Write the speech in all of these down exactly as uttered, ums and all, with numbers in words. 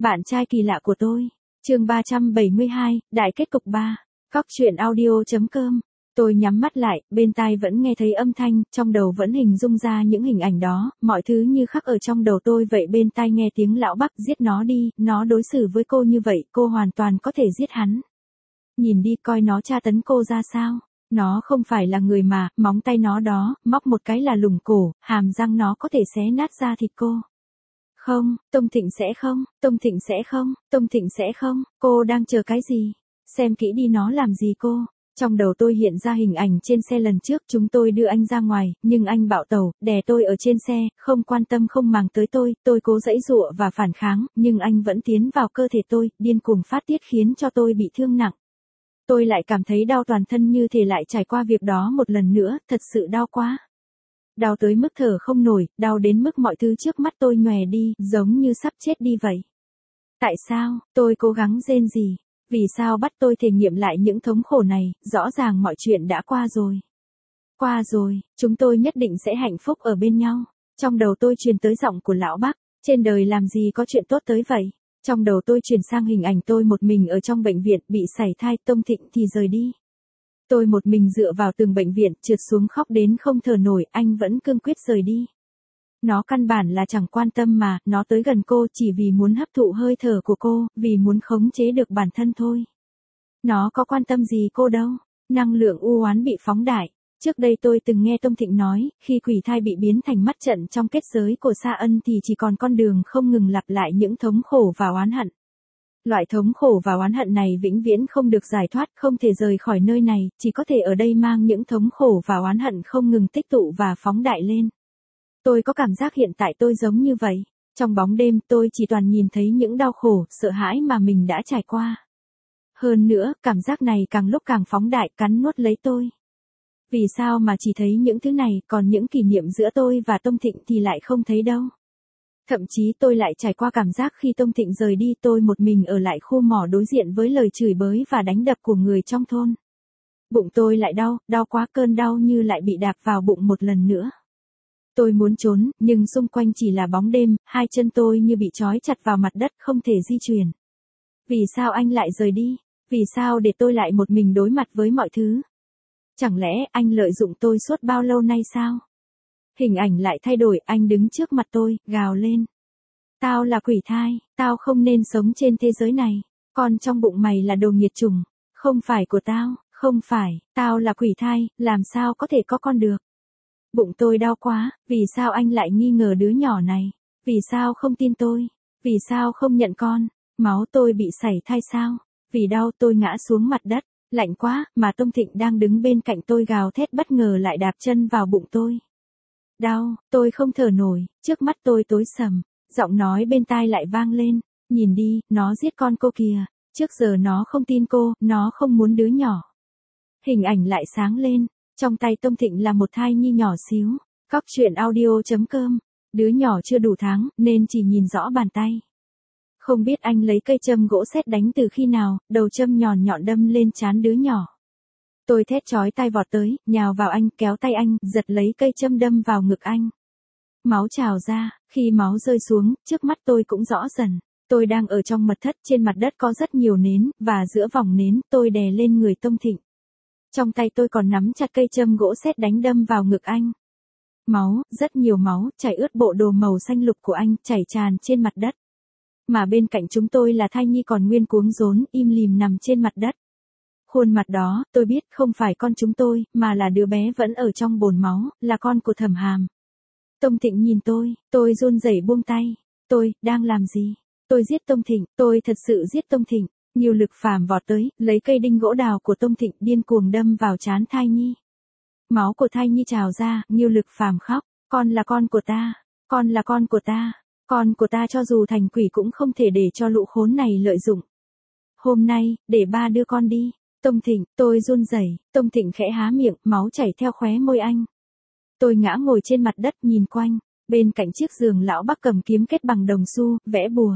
Bạn trai kỳ lạ của tôi. Chương ba trăm bảy mươi hai, đại kết cục ba. Cóc truyện audio chấm com. Tôi nhắm mắt lại, bên tai vẫn nghe thấy âm thanh, trong đầu vẫn hình dung ra những hình ảnh đó, mọi thứ như khắc ở trong đầu tôi vậy. Bên tai nghe tiếng lão Bắc: giết nó đi, nó đối xử với cô như vậy, cô hoàn toàn có thể giết hắn. Nhìn đi, coi nó tra tấn cô ra sao. Nó không phải là người mà, móng tay nó đó, móc một cái là lủng cổ, hàm răng nó có thể xé nát da thịt cô. Không, Tông Thịnh sẽ không, Tông Thịnh sẽ không, Tông Thịnh sẽ không, cô đang chờ cái gì? Xem kỹ đi, nó làm gì cô? Trong đầu tôi hiện ra hình ảnh trên xe lần trước chúng tôi đưa anh ra ngoài, nhưng anh bạo tẩu, đè tôi ở trên xe, không quan tâm không màng tới tôi, tôi cố giãy giụa và phản kháng, nhưng anh vẫn tiến vào cơ thể tôi, điên cuồng phát tiết khiến cho tôi bị thương nặng. Tôi lại cảm thấy đau toàn thân, như thể lại trải qua việc đó một lần nữa, thật sự đau quá. Đau tới mức thở không nổi, đau đến mức mọi thứ trước mắt tôi nhòe đi, giống như sắp chết đi vậy. Tại sao, tôi cố gắng rên rỉ. Vì sao bắt tôi thể nghiệm lại những thống khổ này, rõ ràng mọi chuyện đã qua rồi. Qua rồi, chúng tôi nhất định sẽ hạnh phúc ở bên nhau. Trong đầu tôi truyền tới giọng của lão Bắc, trên đời làm gì có chuyện tốt tới vậy. Trong đầu tôi chuyển sang hình ảnh tôi một mình ở trong bệnh viện, bị sảy thai, Tông Thịnh thì rời đi. Tôi một mình dựa vào tường bệnh viện, trượt xuống khóc đến không thở nổi, anh vẫn cương quyết rời đi. Nó căn bản là chẳng quan tâm mà, nó tới gần cô chỉ vì muốn hấp thụ hơi thở của cô, vì muốn khống chế được bản thân thôi. Nó có quan tâm gì cô đâu. Năng lượng u oán bị phóng đại. Trước đây tôi từng nghe Tông Thịnh nói, khi quỷ thai bị biến thành mắt trận trong kết giới của Sa Ân thì chỉ còn con đường không ngừng lặp lại những thống khổ và oán hận. Loại thống khổ và oán hận này vĩnh viễn không được giải thoát, không thể rời khỏi nơi này, chỉ có thể ở đây mang những thống khổ và oán hận không ngừng tích tụ và phóng đại lên. Tôi có cảm giác hiện tại tôi giống như vậy. Trong bóng đêm tôi chỉ toàn nhìn thấy những đau khổ, sợ hãi mà mình đã trải qua. Hơn nữa, cảm giác này càng lúc càng phóng đại, cắn nuốt lấy tôi. Vì sao mà chỉ thấy những thứ này, còn những kỷ niệm giữa tôi và Tông Thịnh thì lại không thấy đâu. Thậm chí tôi lại trải qua cảm giác khi Tông Thịnh rời đi, tôi một mình ở lại khu mỏ đối diện với lời chửi bới và đánh đập của người trong thôn. Bụng tôi lại đau, đau quá, cơn đau như lại bị đạp vào bụng một lần nữa. Tôi muốn trốn, nhưng xung quanh chỉ là bóng đêm, hai chân tôi như bị trói chặt vào mặt đất, không thể di chuyển. Vì sao anh lại rời đi? Vì sao để tôi lại một mình đối mặt với mọi thứ? Chẳng lẽ anh lợi dụng tôi suốt bao lâu nay sao? Hình ảnh lại thay đổi, anh đứng trước mặt tôi, gào lên. Tao là quỷ thai, tao không nên sống trên thế giới này. Con trong bụng mày là đồ nghiệt chủng. Không phải của tao, không phải, tao là quỷ thai, làm sao có thể có con được? Bụng tôi đau quá, vì sao anh lại nghi ngờ đứa nhỏ này? Vì sao không tin tôi? Vì sao không nhận con? Máu tôi bị sảy thai sao? Vì đau tôi ngã xuống mặt đất, lạnh quá, mà Tông Thịnh đang đứng bên cạnh tôi gào thét, bất ngờ lại đạp chân vào bụng tôi. Đau, tôi không thở nổi, trước mắt tôi tối sầm, giọng nói bên tai lại vang lên, nhìn đi, nó giết con cô kìa, trước giờ nó không tin cô, nó không muốn đứa nhỏ. Hình ảnh lại sáng lên. Trong tay Tông Thịnh là một thai nhi nhỏ xíu. Cóc truyện audio chấm com. Đứa nhỏ chưa đủ tháng, nên chỉ nhìn rõ bàn tay. Không biết anh lấy cây châm gỗ sét đánh từ khi nào, đầu châm nhọn nhọn đâm lên trán đứa nhỏ. Tôi thét chói tai vọt tới, nhào vào anh, kéo tay anh, giật lấy cây châm đâm vào ngực anh. Máu trào ra, khi máu rơi xuống, trước mắt tôi cũng rõ dần. Tôi đang ở trong mật thất, trên mặt đất có rất nhiều nến, và giữa vòng nến, tôi đè lên người Tông Thịnh. Trong tay tôi còn nắm chặt cây châm gỗ sét đánh đâm vào ngực anh. Máu, rất nhiều máu, chảy ướt bộ đồ màu xanh lục của anh, chảy tràn trên mặt đất. Mà bên cạnh chúng tôi là thai nhi còn nguyên cuống rốn, im lìm nằm trên mặt đất. Khuôn mặt đó, tôi biết không phải con chúng tôi, mà là đứa bé vẫn ở trong bồn máu, là con của Thẩm Hàm. Tông Thịnh nhìn tôi, tôi run rẩy buông tay. Tôi, đang làm gì? Tôi giết Tông Thịnh, tôi thật sự giết Tông Thịnh. Nhiều lực phàm vọt tới, lấy cây đinh gỗ đào của Tông Thịnh điên cuồng đâm vào trán thai nhi. Máu của thai nhi trào ra, Nhiều lực phàm khóc, con là con của ta, con là con của ta, con của ta, cho dù thành quỷ cũng không thể để cho lũ khốn này lợi dụng. Hôm nay, để ba đưa con đi. Tông Thịnh, tôi run rẩy. Tông Thịnh khẽ há miệng, máu chảy theo khóe môi anh. Tôi ngã ngồi trên mặt đất nhìn quanh, bên cạnh chiếc giường lão Bắc cầm kiếm kết bằng đồng xu, vẽ bùa.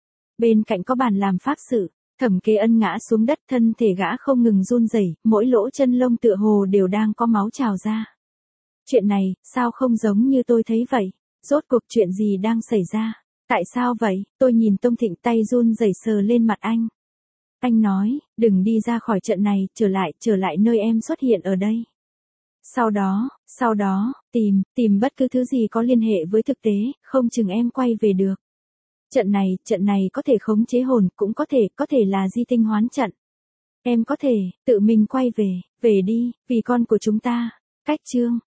Bên cạnh có bàn làm pháp sự. Thẩm Kế Ân ngã xuống đất, thân thể gã không ngừng run rẩy, mỗi lỗ chân lông tựa hồ đều đang có máu trào ra. Chuyện này, sao không giống như tôi thấy vậy? Rốt cuộc chuyện gì đang xảy ra? Tại sao vậy? Tôi nhìn Tông Thịnh tay run rẩy sờ lên mặt anh. Anh nói, đừng đi ra khỏi trận này, trở lại, trở lại nơi em xuất hiện ở đây. Sau đó, sau đó, tìm, tìm bất cứ thứ gì có liên hệ với thực tế, không chừng em quay về được. Trận này, trận này có thể khống chế hồn, cũng có thể, có thể là di tinh hoán trận. Em có thể, tự mình quay về, về đi, vì con của chúng ta. Cách chương.